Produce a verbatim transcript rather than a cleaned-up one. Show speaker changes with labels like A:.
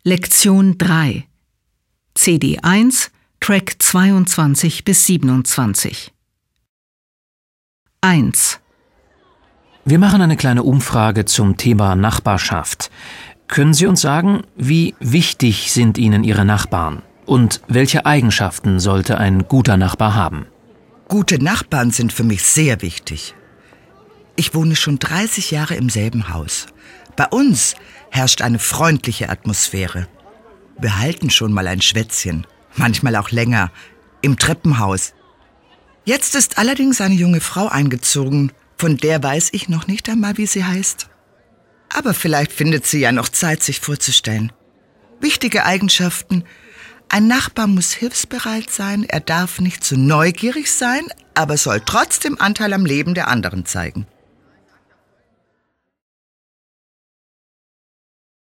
A: Lektion drei. C D eins, Track zweiundzwanzig bis siebenundzwanzig. eins.
B: Wir machen eine kleine Umfrage zum Thema Nachbarschaft. Können Sie uns sagen, wie wichtig sind Ihnen Ihre Nachbarn? Und welche Eigenschaften sollte ein guter Nachbar haben?
C: Gute Nachbarn sind für mich sehr wichtig. Ich wohne schon dreißig Jahre im selben Haus. Bei uns herrscht eine freundliche Atmosphäre. Wir halten schon mal ein Schwätzchen, manchmal auch länger, im Treppenhaus. Jetzt ist allerdings eine junge Frau eingezogen, von der weiß ich noch nicht einmal, wie sie heißt. Aber vielleicht findet sie ja noch Zeit, sich vorzustellen. Wichtige Eigenschaften: Ein Nachbar muss hilfsbereit sein, er darf nicht zu neugierig sein, aber soll trotzdem Anteil am Leben der anderen zeigen.